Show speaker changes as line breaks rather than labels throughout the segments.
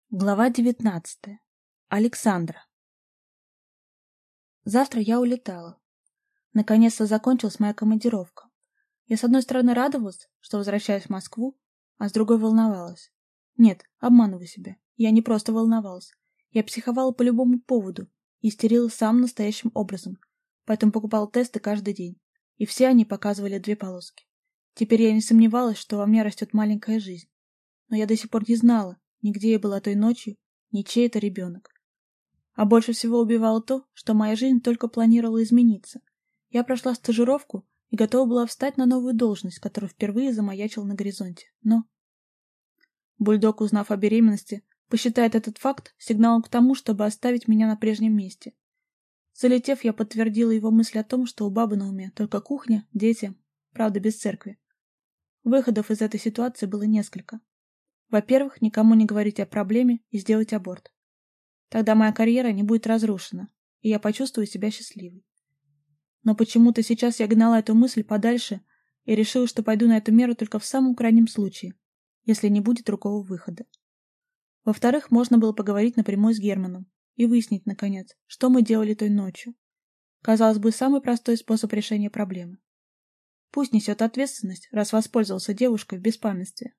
Глава 19. Александра. Завтра я улетала. Наконец-то закончилась моя командировка. Я с одной стороны радовалась, что возвращаюсь в Москву, а с другой волновалась. Нет, обманываю себя. Я не просто волновалась. Я психовала по любому поводу и истерила самым настоящим образом. Поэтому покупала тесты каждый день. И все они показывали 2 полоски. Теперь я не сомневалась, что во мне растет маленькая жизнь. Но я до сих пор не знала, ни где я была той ночью, ни чей это ребенок. А больше всего убивало то, что моя жизнь только планировала измениться. Я прошла стажировку и готова была встать на новую должность, которая впервые замаячила на горизонте. Но бульдог, узнав о беременности, посчитает этот факт сигналом к тому, чтобы оставить меня на прежнем месте. Залетев, я подтвердила его мысль о том, что у бабы на уме только кухня, дети, правда, без церкви. Выходов из этой ситуации было несколько. Во-первых, никому не говорить о проблеме и сделать аборт. Тогда моя карьера не будет разрушена, и я почувствую себя счастливой. Но почему-то сейчас я гнала эту мысль подальше и решила, что пойду на эту меру только в самом крайнем случае, если не будет другого выхода. Во-вторых, можно было поговорить напрямую с Германом и выяснить, наконец, что мы делали той ночью. Казалось бы, самый простой способ решения проблемы. Пусть несет ответственность, раз воспользовался девушкой в беспамятстве.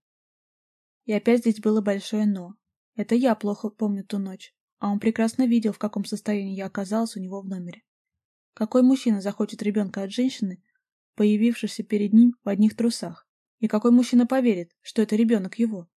И опять здесь было большое «но». Это я плохо помню ту ночь, а он прекрасно видел, в каком состоянии я оказалась у него в номере. Какой мужчина захочет ребенка от женщины, появившейся перед ним в одних трусах? И какой мужчина поверит, что это ребенок его?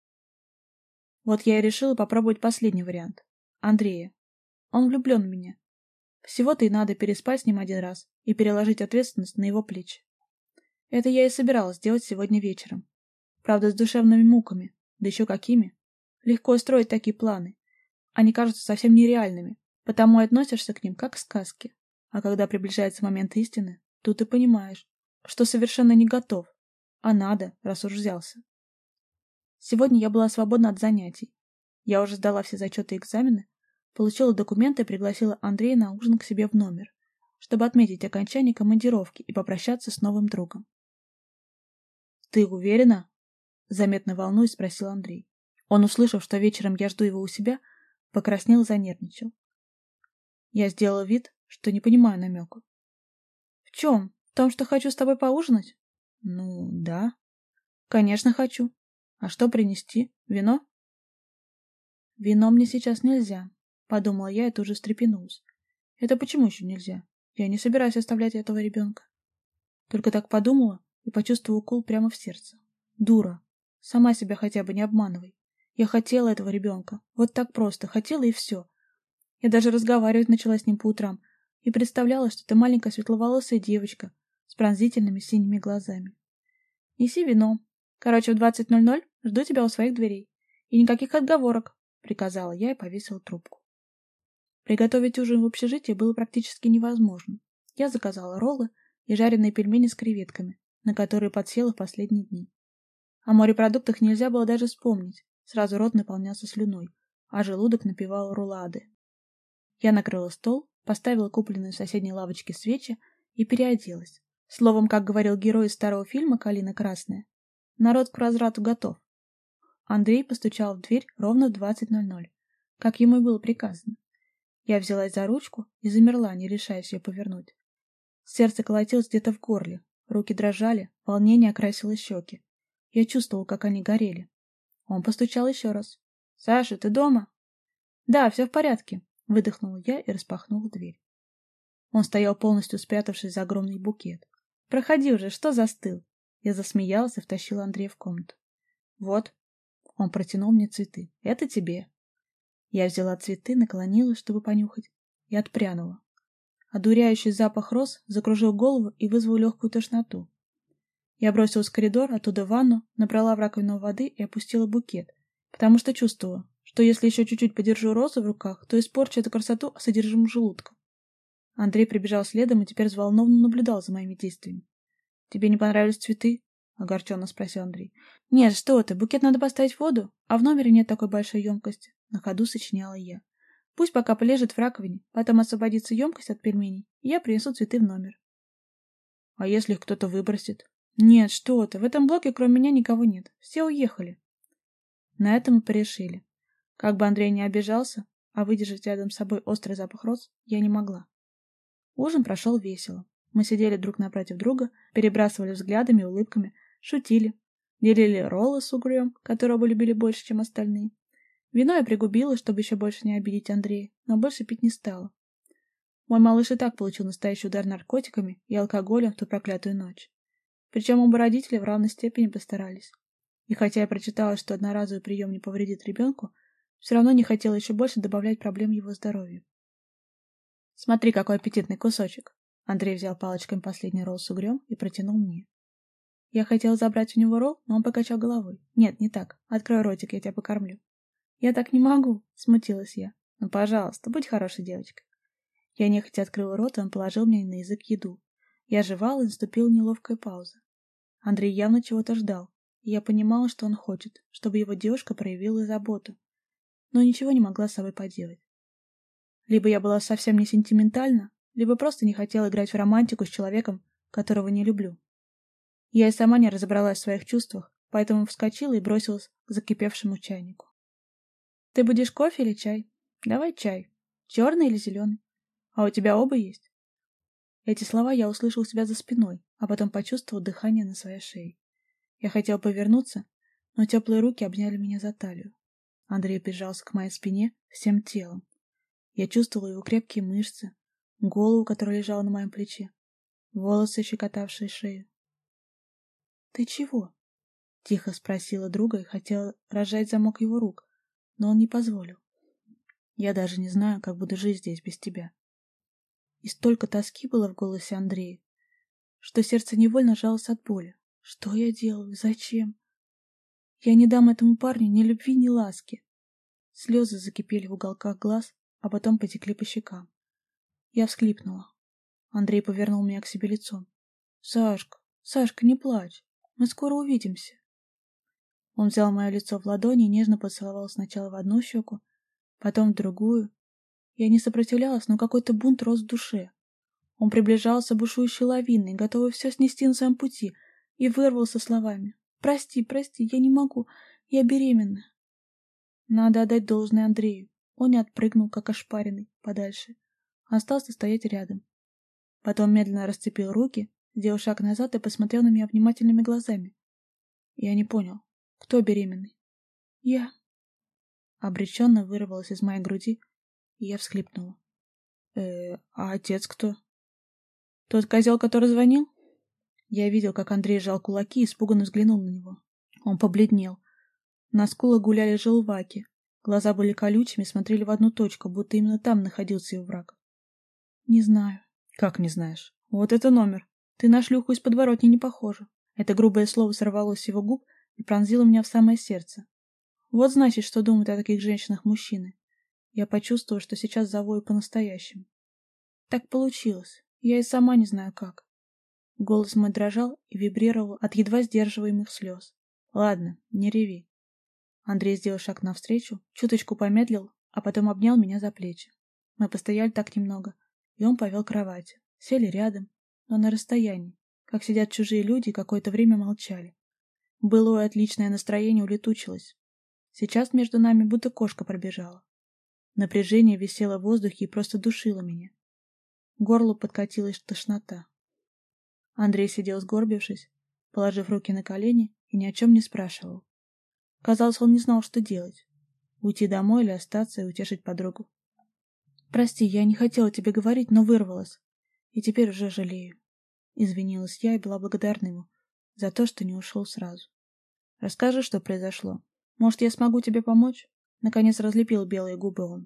Вот я и решила попробовать последний вариант. Андрея. Он влюблен в меня. Всего-то и надо переспать с ним 1 раз и переложить ответственность на его плечи. Это я и собиралась сделать сегодня вечером. Правда, с душевными муками. Да еще какими? Легко строить такие планы. Они кажутся совсем нереальными, потому и относишься к ним как к сказке. А когда приближается момент истины, тут ты понимаешь, что совершенно не готов, а надо, раз уж взялся. Сегодня я была свободна от занятий. Я уже сдала все зачеты и экзамены, получила документы и пригласила Андрея на ужин к себе в номер, чтобы отметить окончание командировки и попрощаться с новым другом. «Ты уверена?» — заметно волнуясь, спросил Андрей. Он, услышав, что вечером я жду его у себя, покраснел и занервничал. Я сделала вид, что не понимаю намека. «В чем? В том, что хочу с тобой поужинать?» «Ну, да». «Конечно, хочу. А что принести? Вино?» «Вино мне сейчас нельзя», — подумала я и тут же встрепенулась. «Это почему еще нельзя? Я не собираюсь оставлять этого ребенка». Только так подумала и почувствовала укол прямо в сердце. Дура. Сама себя хотя бы не обманывай. Я хотела этого ребенка. Вот так просто. Хотела и все. Я даже разговаривать начала с ним по утрам и представляла, что это маленькая светловолосая девочка с пронзительными синими глазами. «Неси вино. Короче, в 20:00 жду тебя у своих дверей. И никаких отговорок», — приказала я и повесила трубку. Приготовить ужин в общежитии было практически невозможно. Я заказала роллы и жареные пельмени с креветками, на которые подсела в последние дни. О морепродуктах нельзя было даже вспомнить. Сразу рот наполнялся слюной, а желудок напевал рулады. Я накрыла стол, поставила купленные в соседней лавочке свечи и переоделась. Словом, как говорил герой из старого фильма «Калина красная», народ к разврату готов. Андрей постучал в дверь ровно в 20:00, как ему и было приказано. Я взялась за ручку и замерла, не решаясь ее повернуть. Сердце колотилось где-то в горле, руки дрожали, волнение окрасило щеки. Я чувствовал, как они горели. Он постучал еще раз. «Саша, ты дома?» «Да, все в порядке», — выдохнула я и распахнула дверь. Он стоял полностью спрятавшись за огромный букет. «Проходи уже, что застыл?» Я засмеялась и втащила Андрея в комнату. «Вот». Он протянул мне цветы. «Это тебе». Я взяла цветы, наклонилась, чтобы понюхать, и отпрянула. Одуряющий запах роз закружил голову и вызвал легкую тошноту. Я бросилась в коридор, оттуда в ванну, набрала в раковину воды и опустила букет, потому что чувствовала, что если еще чуть-чуть подержу розу в руках, то испорчу эту красоту содержимым желудка. Андрей прибежал следом и теперь взволнованно наблюдал за моими действиями. «Тебе не понравились цветы?» — огорченно спросил Андрей. «Нет, что ты, букет надо поставить в воду, а в номере нет такой большой емкости», — на ходу сочиняла я. «Пусть пока полежит в раковине, потом освободится емкость от пельменей, и я принесу цветы в номер». «А если их кто-то выбросит?» «Нет, что ты, в этом блоке кроме меня никого нет, все уехали». На этом мы порешили. Как бы Андрей не обижался, а выдержать рядом с собой острый запах роз я не могла. Ужин прошел весело. Мы сидели друг напротив друга, перебрасывали взглядами и улыбками, шутили, делили роллы с угрём, которые оба любили больше, чем остальные. Вино я пригубила, чтобы еще больше не обидеть Андрея, но больше пить не стала. Мой малыш и так получил настоящий удар наркотиками и алкоголем в ту проклятую ночь. Причем оба родителя в равной степени постарались. И хотя я прочитала, что одноразовый прием не повредит ребенку, все равно не хотела еще больше добавлять проблем его здоровью. «Смотри, какой аппетитный кусочек!» Андрей взял палочками последний ролл с угрём и протянул мне. Я хотела забрать у него ролл, но он покачал головой. «Нет, не так. Открой ротик, я тебя покормлю». «Я так не могу», — смутилась я. «Ну, пожалуйста, будь хорошей девочкой». Я нехотя открыла рот, и он положил мне на язык еду. Я жевала, и наступила неловкая пауза. Андрей явно чего-то ждал, и я понимала, что он хочет, чтобы его девушка проявила заботу. Но ничего не могла с собой поделать. Либо я была совсем не сентиментальна, либо просто не хотела играть в романтику с человеком, которого не люблю. Я и сама не разобралась в своих чувствах, поэтому вскочила и бросилась к закипевшему чайнику. «Ты будешь кофе или чай? Давай чай. Черный или зеленый? А у тебя оба есть?» Эти слова я услышал у себя за спиной, а потом почувствовал дыхание на своей шее. Я хотел повернуться, но теплые руки обняли меня за талию. Андрей прижался к моей спине всем телом. Я чувствовала его крепкие мышцы, голову, которая лежала на моем плече, волосы, щекотавшие шею. «Ты чего?» — тихо спросила друга и хотела разжать замок его рук, но он не позволил. «Я даже не знаю, как буду жить здесь без тебя». И столько тоски было в голосе Андрея, что сердце невольно жалось от боли. Что я делаю? Зачем? Я не дам этому парню ни любви, ни ласки. Слезы закипели в уголках глаз, а потом потекли по щекам. Я всхлипнула. Андрей повернул меня к себе лицом. «Сашка, Сашка, не плачь. Мы скоро увидимся». Он взял мое лицо в ладони и нежно поцеловал сначала в одну щеку, потом в другую. Я не сопротивлялась, но какой-то бунт рос в душе. Он приближался бушующей лавиной, готовый все снести на своем пути, и вырвался словами. «Прости, прости, я не могу. Я беременна». Надо отдать должное Андрею. Он не отпрыгнул, как ошпаренный, подальше. Остался стоять рядом. Потом медленно расцепил руки, сделал шаг назад и посмотрел на меня внимательными глазами. Я не понял, кто беременный? Я. Обреченно вырвалась из моей груди, и я всхлипнула. А отец кто? Тот козел, который звонил? Я видел, как Андрей сжал кулаки и испуганно взглянул на него. Он побледнел. На скулах гуляли желваки. Глаза были колючими, смотрели в одну точку, будто именно там находился его враг. Не знаю. Как не знаешь? Вот это номер. Ты на шлюху из подворотни не похожа. Это грубое слово сорвалось с его губ и пронзило меня в самое сердце. Вот значит, что думают о таких женщинах мужчины. Я почувствовала, что сейчас завою по-настоящему. Так получилось. Я и сама не знаю как. Голос мой дрожал и вибрировал от едва сдерживаемых слез. Ладно, не реви. Андрей сделал шаг навстречу, чуточку помедлил, а потом обнял меня за плечи. Мы постояли так немного, и он повел к кровати. Сели рядом, но на расстоянии, как сидят чужие люди, и какое-то время молчали. Былое отличное настроение улетучилось. Сейчас между нами будто кошка пробежала. Напряжение висело в воздухе и просто душило меня. К горлу подкатилась тошнота. Андрей сидел сгорбившись, положив руки на колени и ни о чем не спрашивал. Казалось, он не знал, что делать. Уйти домой или остаться и утешить подругу. «Прости, я не хотела тебе говорить, но вырвалась. И теперь уже жалею». Извинилась я и была благодарна ему за то, что не ушел сразу. «Расскажи, что произошло. Может, я смогу тебе помочь?» Наконец разлепил белые губы он.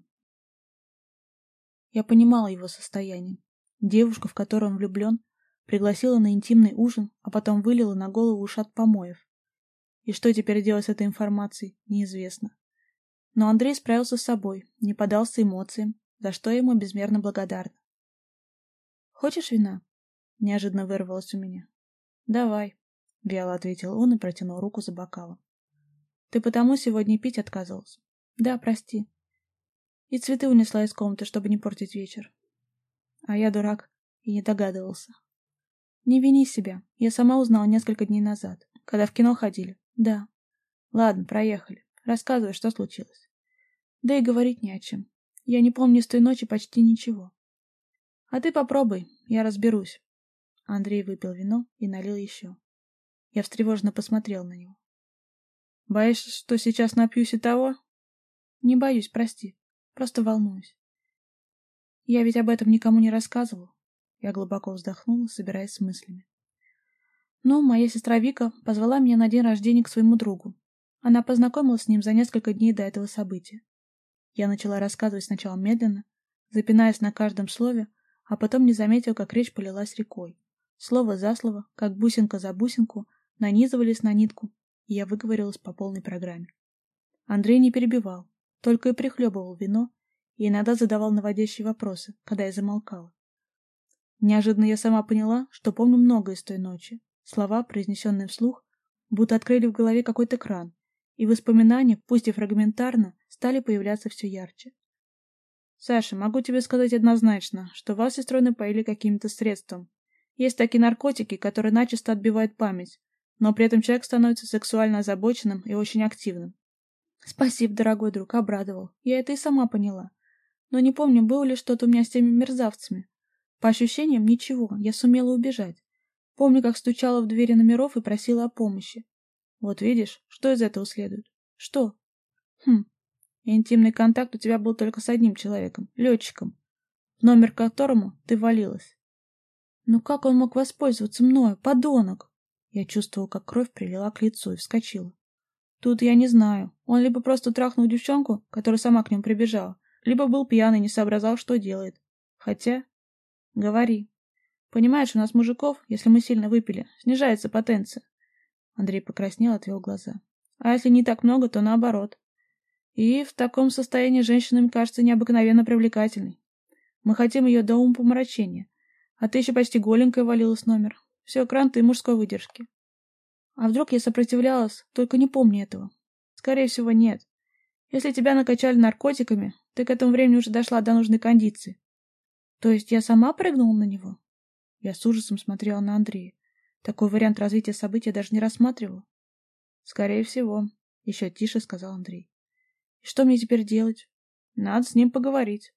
Я понимала его состояние. Девушка, в которую он влюблен, пригласила на интимный ужин, а потом вылила на голову ушат помоев. И что теперь делать с этой информацией, неизвестно. Но Андрей справился с собой, не поддался эмоциям, за что я ему безмерно благодарна. «Хочешь вина?» — неожиданно вырвалось у меня. «Давай», — вяло ответил он и протянул руку за бокалом. «Ты потому сегодня пить отказывался?» «Да, прости. И цветы унесла из комнаты, чтобы не портить вечер. А я дурак и не догадывался. Не вини себя. Я сама узнала несколько дней назад, когда в кино ходили. Да. Ладно, проехали. Рассказывай, что случилось. Да и говорить не о чем. Я не помню с той ночи почти ничего. А ты попробуй, я разберусь. Андрей выпил вино и налил еще. Я встревоженно посмотрел на него. Боишься, что сейчас напьюсь и того? Не боюсь, прости. Просто волнуюсь. Я ведь об этом никому не рассказывал. Я глубоко вздохнула, собираясь с мыслями. Ну, моя сестра Вика позвала меня на день рождения к своему другу. Она познакомилась с ним за несколько дней до этого события. Я начала рассказывать сначала медленно, запинаясь на каждом слове, а потом не заметила, как речь полилась рекой. Слово за слово, как бусинка за бусинку, нанизывались на нитку, и я выговорилась по полной программе. Андрей не перебивал, только и прихлебывал вино и иногда задавал наводящие вопросы, когда я замолкала. Неожиданно я сама поняла, что помню многое из той ночи. Слова, произнесенные вслух, будто открыли в голове какой-то кран, и воспоминания, пусть и фрагментарно, стали появляться все ярче. «Саша, могу тебе сказать однозначно, что вас с сестрой напоили каким-то средством. Есть такие наркотики, которые начисто отбивают память, но при этом человек становится сексуально озабоченным и очень активным». «Спасибо, дорогой друг, обрадовал. Я это и сама поняла. Но не помню, было ли что-то у меня с теми мерзавцами. По ощущениям, ничего, я сумела убежать. Помню, как стучала в двери номеров и просила о помощи. Вот видишь, что из этого следует? Что? Интимный контакт у тебя был только с одним человеком, летчиком, в номер к которому ты валилась. Ну как он мог воспользоваться мною, подонок? Я чувствовала, как кровь прилила к лицу и вскочила. Тут я не знаю. Он либо просто трахнул девчонку, которая сама к нему прибежала, либо был пьяный и не соображал, что делает. Хотя... Говори. Понимаешь, у нас, мужиков, если мы сильно выпили, снижается потенция. Андрей покраснел, отвел глаза. А если не так много, то наоборот. И в таком состоянии женщина, мне кажется, необыкновенно привлекательной. Мы хотим ее до умопомрачения. А ты еще почти голенькая валилась в номер. Все, кранты и мужской выдержки. А вдруг я сопротивлялась, только не помню этого? Скорее всего, нет. Если тебя накачали наркотиками, ты к этому времени уже дошла до нужной кондиции. То есть я сама прыгнула на него? Я с ужасом смотрела на Андрея. Такой вариант развития событий я даже не рассматривала. Скорее всего, еще тише сказал Андрей. И что мне теперь делать? Надо с ним поговорить.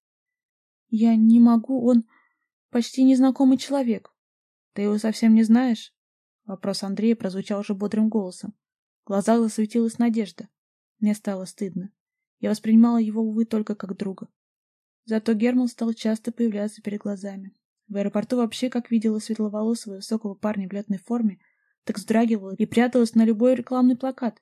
Я не могу, он почти незнакомый человек. Ты его совсем не знаешь? Вопрос Андрея прозвучал уже бодрым голосом. В глазах засветилась надежда. Мне стало стыдно. Я воспринимала его, увы, только как друга. Зато Герман стал часто появляться перед глазами. В аэропорту вообще, как видела светловолосого и высокого парня в летной форме, так вздрагивала и пряталась на любой рекламный плакат.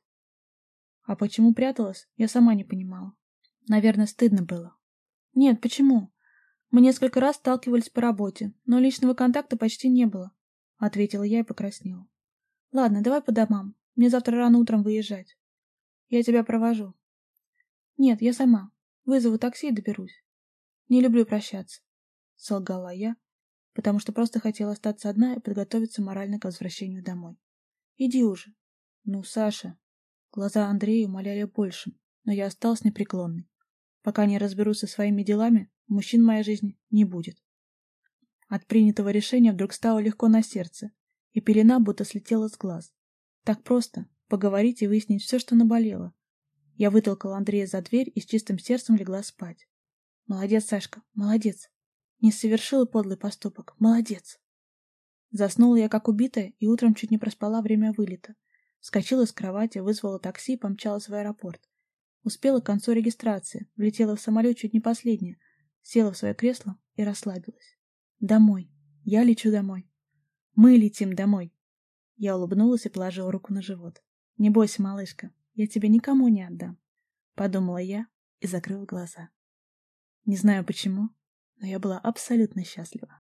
А почему пряталась, я сама не понимала. Наверное, стыдно было. Нет, почему? Мы несколько раз сталкивались по работе, но личного контакта почти не было, ответила я и покраснела. Ладно, давай по домам. Мне завтра рано утром выезжать. Я тебя провожу. Нет, я сама. Вызову такси и доберусь. Не люблю прощаться, солгала я, потому что просто хотела остаться одна и подготовиться морально к возвращению домой. Иди уже. Ну, Саша. Глаза Андрея умоляли большим, но я осталась непреклонной. Пока не разберусь со своими делами, мужчин в моей жизни не будет. От принятого решения вдруг стало легко на сердце, и пелена будто слетела с глаз. Так просто поговорить и выяснить все, что наболело. Я вытолкала Андрея за дверь и с чистым сердцем легла спать. Молодец, Сашка, молодец. Не совершила подлый поступок. Молодец. Заснула я как убитая и утром чуть не проспала время вылета. Вскочила с кровати, вызвала такси и помчалась в аэропорт. Успела к концу регистрации, влетела в самолет чуть не последняя, села в свое кресло и расслабилась. Домой. Я лечу домой. Мы летим домой. Я улыбнулась и положила руку на живот. Не бойся, малышка, я тебя никому не отдам, подумала я и закрыла глаза. Не знаю почему, но я была абсолютно счастлива.